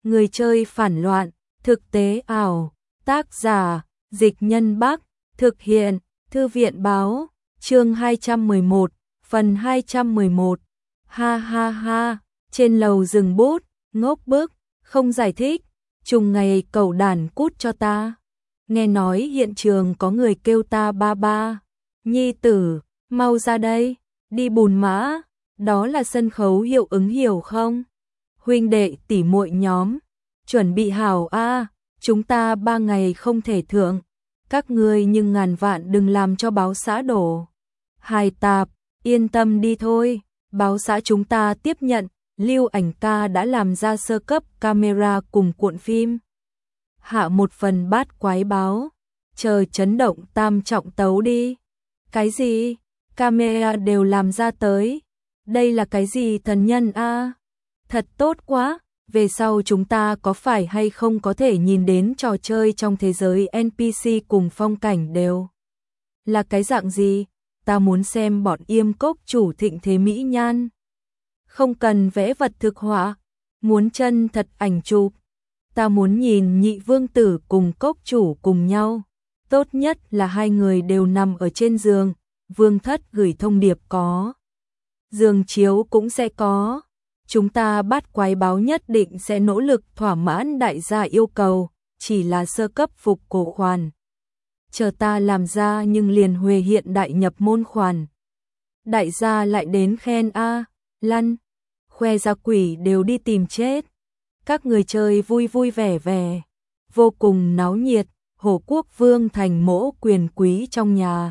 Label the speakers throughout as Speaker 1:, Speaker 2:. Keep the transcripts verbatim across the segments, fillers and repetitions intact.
Speaker 1: Người chơi phản loạn, thực tế ảo, tác giả, Dịch Nhân Bắc, thực hiện, Thư viện Báo, chương hai trăm mười một, phần hai trăm mười một. Ha ha ha, trên lầu dừng bút, ngốc bức, không giải thích, trùng ngày cẩu đản cút cho ta. Nghe nói hiện trường có người kêu ta ba ba, nhi tử, mau ra đây, đi bùn mã, đó là sân khấu hiệu ứng hiểu không? Huynh đệ tỷ muội nhóm, chuẩn bị hảo a, chúng ta ba ngày không thể thượng, các ngươi nhưng ngàn vạn đừng làm cho báo xã đổ. Hài tạp, yên tâm đi thôi, báo xã chúng ta tiếp nhận, Lưu Ảnh ca đã làm ra sơ cấp camera cùng cuộn phim. Hạ một phần bát quái báo, chờ chấn động tam trọng tấu đi. Cái gì? Camera đều làm ra tới. Đây là cái gì thần nhân a? Thật tốt quá, về sau chúng ta có phải hay không có thể nhìn đến trò chơi trong thế giới en pê xê cùng phong cảnh đều. Là cái dạng gì? Ta muốn xem bọn Yêm Cốc chủ thịnh thế mỹ nhan. Không cần vẽ vật thực họa, muốn chân thật ảnh chụp. Ta muốn nhìn nhị vương tử cùng Cốc chủ cùng nhau. Tốt nhất là hai người đều nằm ở trên giường, vương thất gửi thông điệp có. Giường chiếu cũng sẽ có. Chúng ta bắt quái báo nhất định sẽ nỗ lực thỏa mãn đại gia yêu cầu, chỉ là sơ cấp phục cổ khoản. Chờ ta làm ra nhưng liền huề hiện đại nhập môn khoản. Đại gia lại đến khen a, lăn, khoe ra quỷ đều đi tìm chết. Các người chơi vui vui vẻ vẻ, vô cùng náo nhiệt, Hổ Quốc Vương thành mỗ quyền quý trong nhà.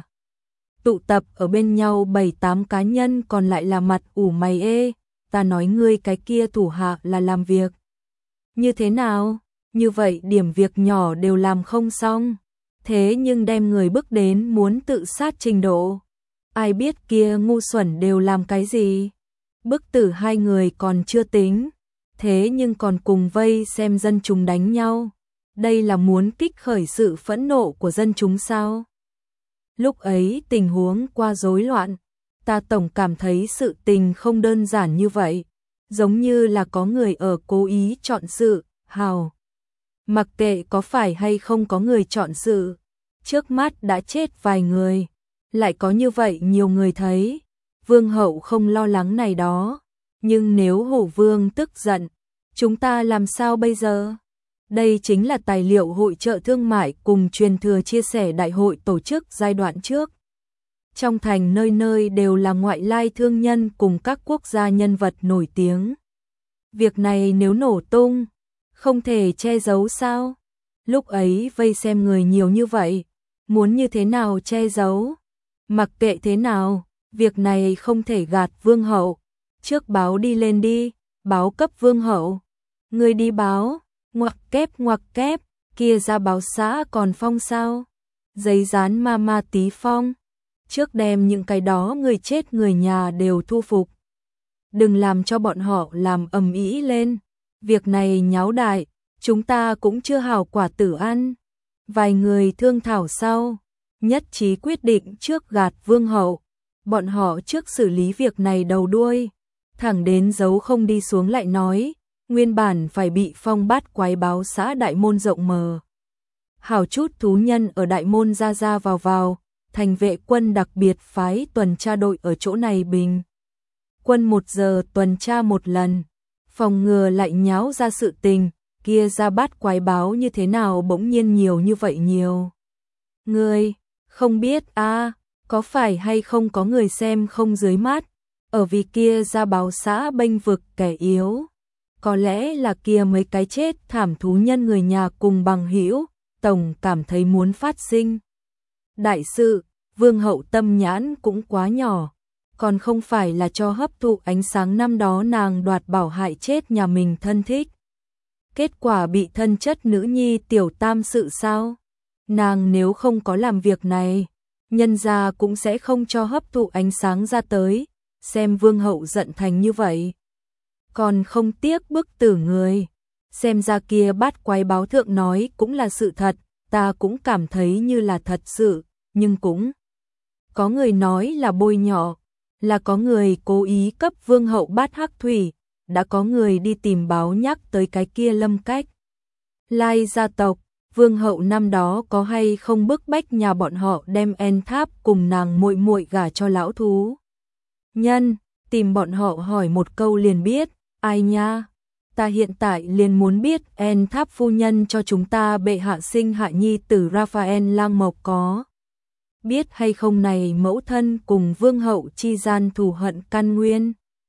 Speaker 1: Tụ tập ở bên nhau bảy tám cá nhân còn lại là mặt ủ mày ê, ta nói ngươi cái kia thủ hạ là làm việc. Như thế nào? Như vậy điểm việc nhỏ đều làm không xong. Thế nhưng đem người bước đến muốn tự sát trình độ. Ai biết kia ngu xuẩn đều làm cái gì? Bức tử hai người còn chưa tính. Thế nhưng còn cùng vây xem dân chúng đánh nhau. Đây là muốn kích khởi sự phẫn nộ của dân chúng sao? Lúc ấy tình huống qua rối loạn. Ta tổng cảm thấy sự tình không đơn giản như vậy. Giống như là có người ở cố ý chọn sự, hào. Mặc kệ có phải hay không có người chọn sự. Trước mắt đã chết vài người. Lại có như vậy nhiều người thấy. Vương hậu không lo lắng này đó. Nhưng nếu hổ vương tức giận, chúng ta làm sao bây giờ? Đây chính là tài liệu hội chợ thương mại cùng truyền thừa chia sẻ đại hội tổ chức giai đoạn trước. Trong thành nơi nơi đều là ngoại lai thương nhân cùng các quốc gia nhân vật nổi tiếng. Việc này nếu nổ tung, không thể che giấu sao? Lúc ấy vây xem người nhiều như vậy, muốn như thế nào che giấu? Mặc kệ thế nào, việc này không thể gạt vương hậu. Trước báo đi lên đi, báo cấp vương hậu. Người đi báo, ngoặc kép ngoặc kép, kia ra báo xã còn phong sao? Giấy dán ma ma tí phong. Trước đem những cái đó người chết người nhà đều thu phục. Đừng làm cho bọn họ làm ầm ĩ lên. Việc này nháo đại, chúng ta cũng chưa hảo quả tử ăn. Vài người thương thảo sau, nhất trí quyết định trước gạt vương hậu. Bọn họ trước xử lý việc này đầu đuôi, thẳng đến giấu không đi xuống lại nói, nguyên bản phải bị phong bát quái báo xã đại môn rộng mờ. Hảo chút thú nhân ở đại môn ra ra vào vào. Thành vệ quân đặc biệt phái tuần tra đội ở chỗ này bình. Quân một giờ tuần tra một lần, phòng ngừa lại nháo ra sự tình, kia ra bát quái báo như thế nào bỗng nhiên nhiều như vậy nhiều. Ngươi, không biết a, có phải hay không có người xem không dưới mắt, ở vì kia ra báo xã bênh vực kẻ yếu. Có lẽ là kia mấy cái chết thảm thú nhân người nhà cùng bằng hữu, tổng cảm thấy muốn phát sinh. Đại sự, vương hậu tâm nhãn cũng quá nhỏ, còn không phải là cho hấp thụ ánh sáng năm đó nàng đoạt bảo hại chết nhà mình thân thích. Kết quả bị thân chất nữ nhi tiểu tam sự sao? Nàng nếu không có làm việc này, nhân gia cũng sẽ không cho hấp thụ ánh sáng ra tới, xem vương hậu giận thành như vậy. Còn không tiếc bức tử người, xem ra kia bát quái báo thượng nói cũng là sự thật, ta cũng cảm thấy như là thật sự. Nhưng cũng có người nói là bôi nhọ, là có người cố ý cấp vương hậu bát hắc thủy, đã có người đi tìm báo nhắc tới cái kia Lâm Cách Lai gia tộc, vương hậu năm đó có hay không bức bách nhà bọn họ đem En Tháp cùng nàng muội muội gả cho lão thú nhân, tìm bọn họ hỏi một câu liền biết, ai nha, ta hiện tại liền muốn biết En Tháp phu nhân cho chúng ta bệ hạ sinh hạ nhi tử Raphael Lang Mộc có biết hay không này mẫu thân cùng vương hậu chi gian thù hận căn nguyên.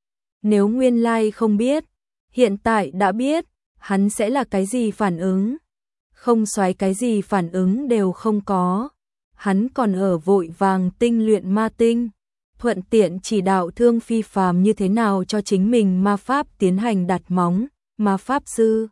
Speaker 1: Nếu nguyên lai không biết, hiện tại đã biết, hắn sẽ là cái gì phản ứng? Không xoáy cái gì phản ứng đều không có. Hắn còn ở vội vàng tinh luyện ma tinh, thuận tiện chỉ đạo Thương Phi Phàm như thế nào cho chính mình ma pháp tiến hành đặt móng, ma pháp sư.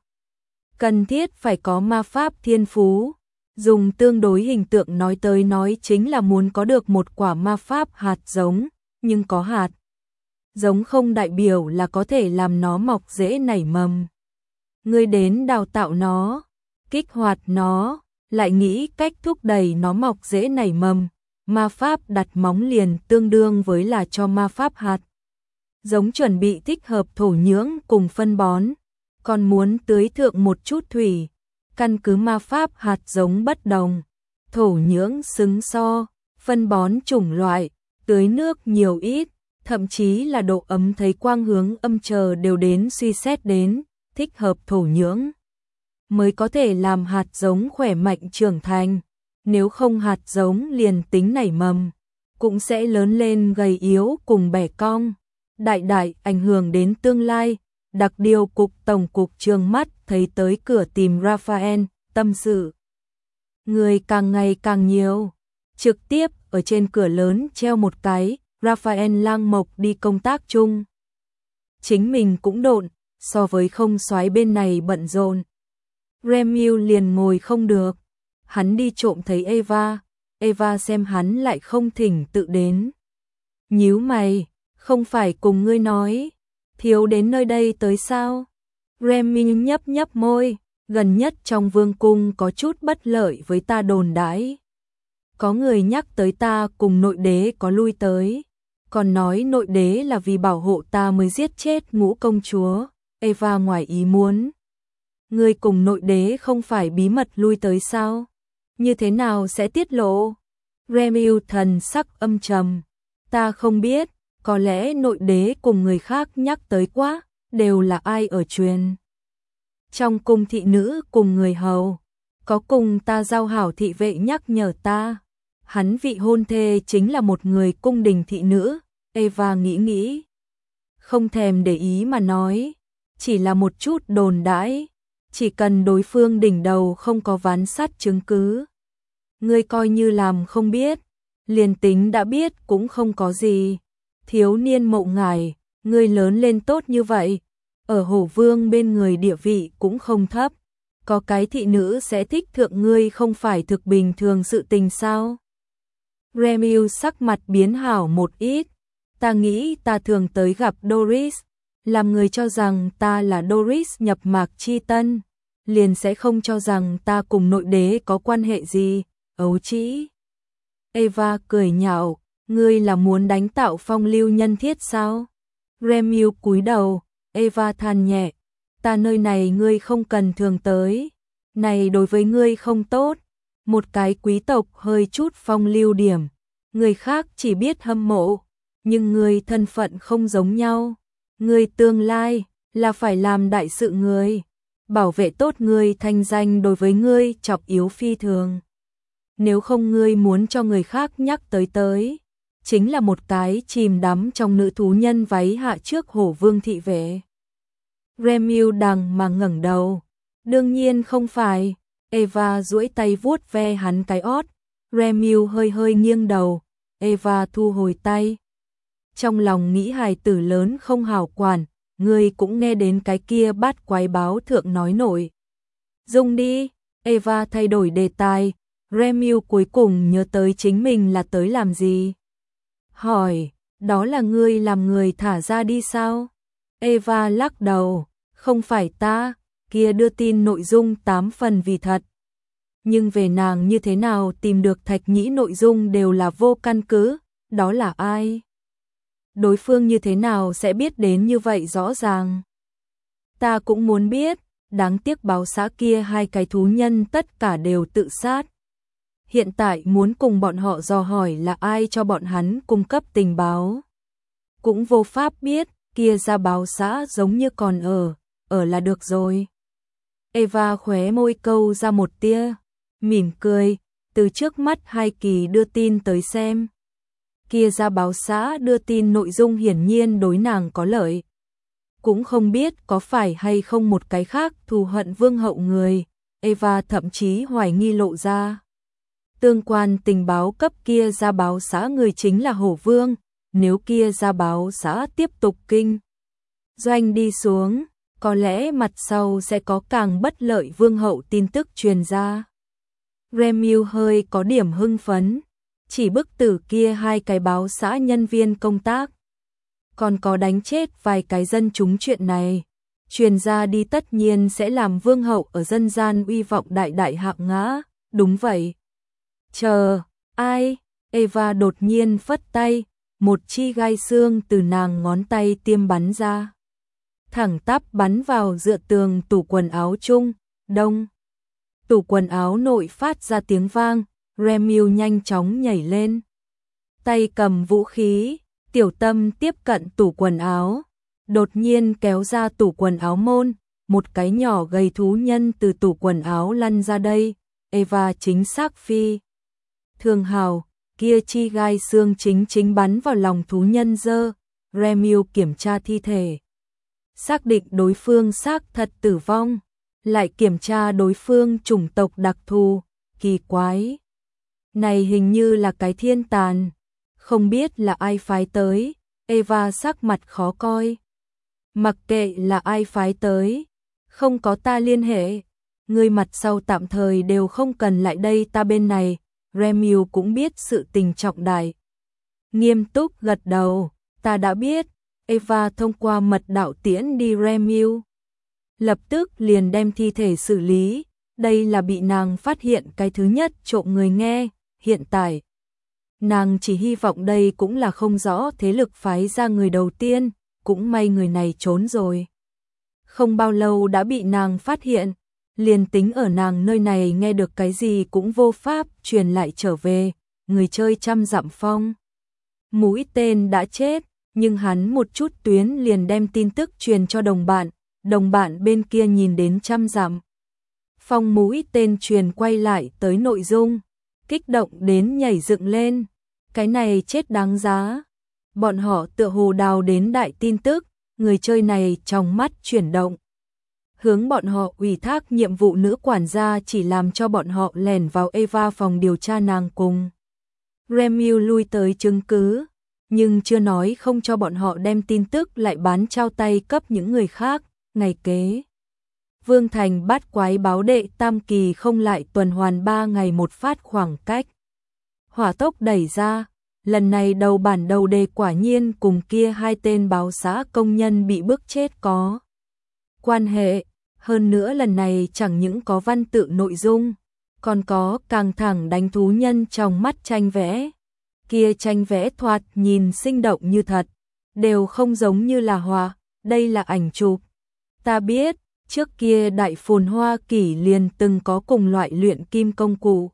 Speaker 1: Cần thiết phải có ma pháp thiên phú. Dùng tương đối hình tượng nói tới nói chính là muốn có được một quả ma pháp hạt giống, nhưng có hạt giống không đại biểu là có thể làm nó mọc rễ nảy mầm. Ngươi đến đào tạo nó, kích hoạt nó, lại nghĩ cách thúc đẩy nó mọc rễ nảy mầm. Ma pháp đặt móng liền tương đương với là cho ma pháp hạt giống chuẩn bị thích hợp thổ nhưỡng cùng phân bón, còn muốn tưới thượng một chút thủy. Căn cứ ma pháp hạt giống bất đồng, thổ nhưỡng xứng so, phân bón chủng loại, tưới nước nhiều ít, thậm chí là độ ấm thấy quang hướng âm chờ đều đến suy xét đến, thích hợp thổ nhưỡng mới có thể làm hạt giống khỏe mạnh trưởng thành, nếu không hạt giống liền tính nảy mầm, cũng sẽ lớn lên gầy yếu cùng bẻ cong, đại đại ảnh hưởng đến tương lai. Đặc điều cục tổng cục trương mắt thấy tới cửa tìm Raphael, tâm sự. Người càng ngày càng nhiều, trực tiếp ở trên cửa lớn treo một cái, Raphael Lang Mộc đi công tác chung. Chính mình cũng độn, so với không soái bên này bận rộn. Remiu liền ngồi không được, hắn đi trộm thấy Eva, Eva xem hắn lại không thỉnh tự đến. Nhíu mày, không phải cùng ngươi nói. Thiếu đến nơi đây tới sao? Remy nhấp nhấp môi, gần nhất trong vương cung có chút bất lợi với ta đồn đãi. Có người nhắc tới ta cùng nội đế có lui tới, còn nói nội đế là vì bảo hộ ta mới giết chết ngũ công chúa. Eva ngoài ý muốn. Người cùng nội đế không phải bí mật lui tới sao? Như thế nào sẽ tiết lộ? Remy thần sắc âm trầm. Ta không biết. Có lẽ nội đế cùng người khác nhắc tới quá, đều là ai ở truyền. Trong cung thị nữ cùng người hầu, có cùng ta giao hảo thị vệ nhắc nhở ta. Hắn vị hôn thê chính là một người cung đình thị nữ, Eva nghĩ nghĩ. Không thèm để ý mà nói, chỉ là một chút đồn đãi, chỉ cần đối phương đỉnh đầu không có ván sắt chứng cứ. Ngươi coi như làm không biết, liền tính đã biết cũng không có gì. Thiếu niên Mậu Ngải, ngươi lớn lên tốt như vậy, ở Hổ Vương bên người địa vị cũng không thấp, có cái thị nữ sẽ thích thượng ngươi không phải thực bình thường sự tình sao? Remiu sắc mặt biến hảo một ít, ta nghĩ ta thường tới gặp Doris, làm người cho rằng ta là Doris nhập mạc chi tân, liền sẽ không cho rằng ta cùng nội đế có quan hệ gì, ấu trĩ. Eva cười nhạo. Ngươi là muốn đánh tạo phong lưu nhân thiết sao? Remiu cúi đầu, Eva than nhẹ, ta nơi này ngươi không cần thường tới, này đối với ngươi không tốt, một cái quý tộc hơi chút phong lưu điểm, người khác chỉ biết hâm mộ, nhưng ngươi thân phận không giống nhau, ngươi tương lai là phải làm đại sự người, bảo vệ tốt ngươi thanh danh đối với ngươi trọng yếu phi thường. Nếu không ngươi muốn cho người khác nhắc tới tới, chính là một cái chìm đắm trong nữ thú nhân váy hạ trước Hổ Vương thị vệ. Remiu đằng mà ngẩng đầu, đương nhiên không phải. Eva duỗi tay vuốt ve hắn cái ót, Remiu hơi hơi nghiêng đầu, Eva thu hồi tay. Trong lòng nghĩ hài tử lớn không hảo quản, ngươi cũng nghe đến cái kia bát quái báo thượng nói nổi. Dùng đi, Eva thay đổi đề tài, Remiu cuối cùng nhớ tới chính mình là tới làm gì. Hỏi, đó là ngươi làm người thả ra đi sao? Eva lắc đầu, không phải ta, kia đưa tin nội dung tám phần vì thật. Nhưng về nàng như thế nào tìm được Thạch Nhĩ nội dung đều là vô căn cứ, đó là ai? Đối phương như thế nào sẽ biết đến như vậy rõ ràng? Ta cũng muốn biết, đáng tiếc báo xã kia hai cái thú nhân tất cả đều tự sát. Hiện tại muốn cùng bọn họ dò hỏi là ai cho bọn hắn cung cấp tình báo. Cũng vô pháp biết, kia ra báo xã giống như còn ở, ở là được rồi. Eva khóe môi câu ra một tia, mỉm cười, từ trước mắt hai kỳ đưa tin tới xem. Kia ra báo xã đưa tin nội dung hiển nhiên đối nàng có lợi. Cũng không biết có phải hay không một cái khác thù hận vương hậu người, Eva thậm chí hoài nghi lộ ra. Tương quan tình báo cấp kia ra báo xã người chính là Hổ Vương, nếu kia ra báo xã tiếp tục kinh doanh đi xuống, có lẽ mặt sau sẽ có càng bất lợi vương hậu tin tức truyền ra. Remiu hơi có điểm hưng phấn, chỉ bức tử kia hai cái báo xã nhân viên công tác. Còn có đánh chết vài cái dân chúng chuyện này, truyền ra đi tất nhiên sẽ làm vương hậu ở dân gian uy vọng đại đại hạng ngã, đúng vậy. Chờ, ai? Eva đột nhiên phất tay, một chi gai xương từ nàng ngón tay tiêm bắn ra. Thẳng tắp bắn vào dựa tường tủ quần áo chung, đông. Tủ quần áo nội phát ra tiếng vang, Remiu nhanh chóng nhảy lên. Tay cầm vũ khí, Tiểu Tâm tiếp cận tủ quần áo, đột nhiên kéo ra tủ quần áo môn, một cái nhỏ gầy thú nhân từ tủ quần áo lăn ra đây, Eva chính xác phi. Thường hào, kia chi gai xương chính chính bắn vào lòng thú nhân dơ, Remiu kiểm tra thi thể. Xác định đối phương xác thật tử vong, lại kiểm tra đối phương chủng tộc đặc thù, kỳ quái. Này hình như là cái thiên tàn, không biết là ai phái tới, Eva sắc mặt khó coi. Mặc kệ là ai phái tới, không có ta liên hệ, người mặt sau tạm thời đều không cần lại đây ta bên này, Remiu cũng biết sự tình trọng đại. Nghiêm túc gật đầu, ta đã biết, Eva thông qua mật đạo tiễn đi Remiu. Lập tức liền đem thi thể xử lý, đây là bị nàng phát hiện cái thứ nhất trộm người nghe, hiện tại. Nàng chỉ hy vọng đây cũng là không rõ thế lực phái ra người đầu tiên, cũng may người này trốn rồi. Không bao lâu đã bị nàng phát hiện, liền tính ở nàng nơi này nghe được cái gì cũng vô pháp truyền lại trở về, người chơi trăm dặm phong. Mũi tên đã chết, nhưng hắn một chút tuyến liền đem tin tức truyền cho đồng bạn, đồng bạn bên kia nhìn đến trăm dặm. Phong mũi tên truyền quay lại tới nội dung, kích động đến nhảy dựng lên, cái này chết đáng giá. Bọn họ tựa hồ đào đến đại tin tức, người chơi này trong mắt chuyển động. Hướng bọn họ ủy thác nhiệm vụ nữ quản gia chỉ làm cho bọn họ lẻn vào Eva phòng điều tra nàng cùng. Remiu lui tới chứng cứ, nhưng chưa nói không cho bọn họ đem tin tức lại bán trao tay cấp những người khác, ngày kế. Vương Thành bắt quái báo đệ tam kỳ không lại tuần hoàn ba ngày một phát khoảng cách. Hỏa tốc đẩy ra, lần này đầu bản đầu đề quả nhiên cùng kia hai tên báo xã công nhân bị bức chết có quan hệ, hơn nữa lần này chẳng những có văn tự nội dung, còn có càng thẳng đánh thú nhân trong mắt tranh vẽ. Kia tranh vẽ thoạt nhìn sinh động như thật, đều không giống như là họa, đây là ảnh chụp. Ta biết, trước kia Đại Phồn Hoa Kỷ liền từng có cùng loại luyện kim công cụ.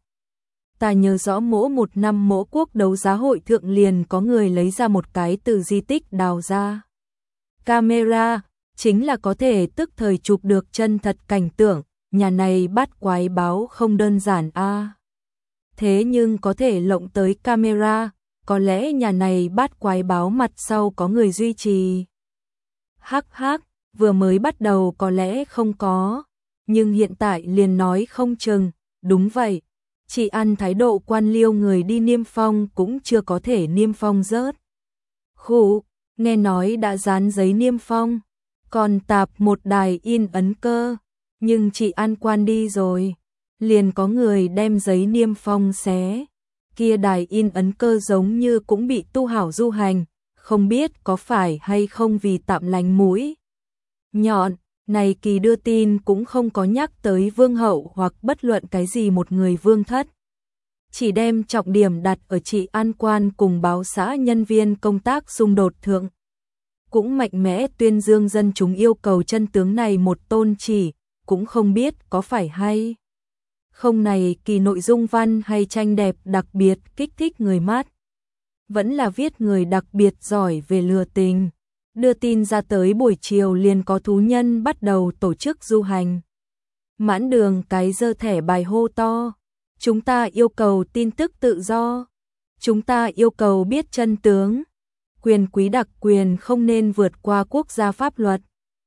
Speaker 1: Ta nhớ rõ mỗi một năm mỗi quốc đấu giá hội thượng liền có người lấy ra một cái từ di tích đào ra. Camera, chính là có thể tức thời chụp được chân thật cảnh tượng, nhà này bắt quái báo không đơn giản a. À. Thế nhưng có thể lộng tới camera, có lẽ nhà này bắt quái báo mặt sau có người duy trì. Hắc hắc, vừa mới bắt đầu có lẽ không có, nhưng hiện tại liền nói không chừng, đúng vậy. Chỉ ăn thái độ quan liêu người đi niêm phong cũng chưa có thể niêm phong rớt. Khủ, nghe nói đã dán giấy niêm phong, còn tạp một đài in ấn cơ, nhưng chị ăn quan đi rồi, liền có người đem giấy niêm phong xé. Kia đài in ấn cơ giống như cũng bị tu hảo du hành, không biết có phải hay không vì tạm lánh mũi nhọn, này kỳ đưa tin cũng không có nhắc tới vương hậu hoặc bất luận cái gì một người vương thất. Chỉ đem trọng điểm đặt ở chị an quan cùng báo xã nhân viên công tác xung đột thượng. cũng mạnh mẽ tuyên dương dân chúng yêu cầu chân tướng này một tôn chỉ, cũng không biết có phải hay không này kỳ nội dung văn hay tranh đẹp đặc biệt kích thích người mắt. Vẫn là viết người đặc biệt giỏi về lừa tình. Đưa tin ra tới buổi chiều liền có thú nhân bắt đầu tổ chức du hành. Mãn đường cái giơ thẻ bài hô to. Chúng ta yêu cầu tin tức tự do. Chúng ta yêu cầu biết chân tướng. Quyền quý đặc quyền không nên vượt qua quốc gia pháp luật.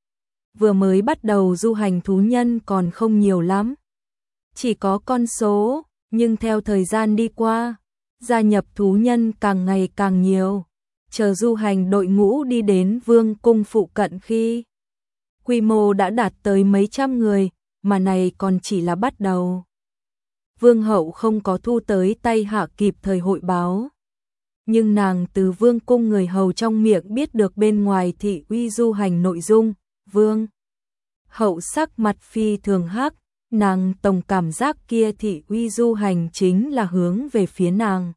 Speaker 1: Vừa mới bắt đầu du hành thú nhân còn không nhiều lắm. Chỉ có con số, nhưng theo thời gian đi qua, gia nhập thú nhân càng ngày càng nhiều. Chờ du hành đội ngũ đi đến vương cung phụ cận khi quy mô đã đạt tới mấy trăm người, mà này còn chỉ là bắt đầu. Vương hậu không có thu tới tay hạ kịp thời hội báo. Nhưng nàng từ vương cung người hầu trong miệng biết được bên ngoài thị uy du hành nội dung. Vương hậu sắc mặt phi thường hắc, nàng tổng cảm giác kia thị uy du hành chính là hướng về phía nàng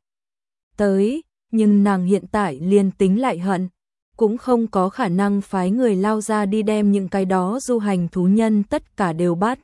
Speaker 1: tới, nhưng nàng hiện tại liền tính lại hận, cũng không có khả năng phái người lao ra đi đem những cái đó du hành thú nhân tất cả đều bắt.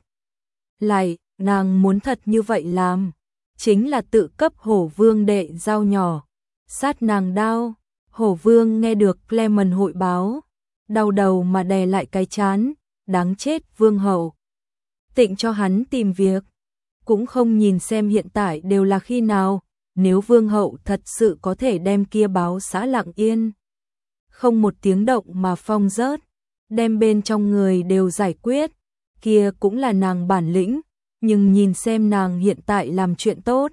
Speaker 1: Lại, nàng muốn thật như vậy làm, chính là tự cấp hổ vương đệ dao nhỏ, sát nàng đao. Hổ vương nghe được Clement hội báo, đau đầu mà đè lại cái chán, đáng chết vương hậu. Tịnh cho hắn tìm việc, cũng không nhìn xem hiện tại đều là khi nào, nếu vương hậu thật sự có thể đem kia báo xã lặng yên. Không một tiếng động mà phong rớt, đem bên trong người đều giải quyết, kia cũng là nàng bản lĩnh, nhưng nhìn xem nàng hiện tại làm chuyện tốt.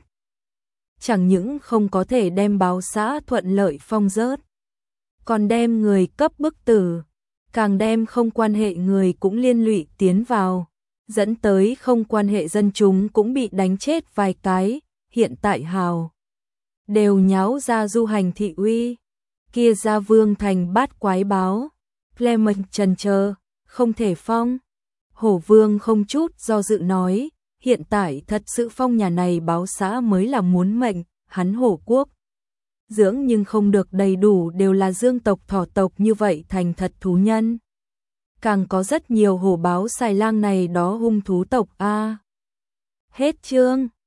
Speaker 1: Chẳng những không có thể đem báo xã thuận lợi phong rớt, còn đem người cấp bức tử, càng đem không quan hệ người cũng liên lụy tiến vào, dẫn tới không quan hệ dân chúng cũng bị đánh chết vài cái, hiện tại hào. Đều nháo ra du hành thị uy, kia ra vương thành bát quái báo, Clement trần chờ, không thể phong. Hổ vương không chút do dự nói, hiện tại thật sự phong nhà này báo xã mới là muốn mệnh, hắn hổ quốc. Dưỡng nhưng không được đầy đủ đều là dương tộc thỏ tộc như vậy thành thật thú nhân. Càng có rất nhiều hổ báo xài lang này đó hung thú tộc a. Hết chương.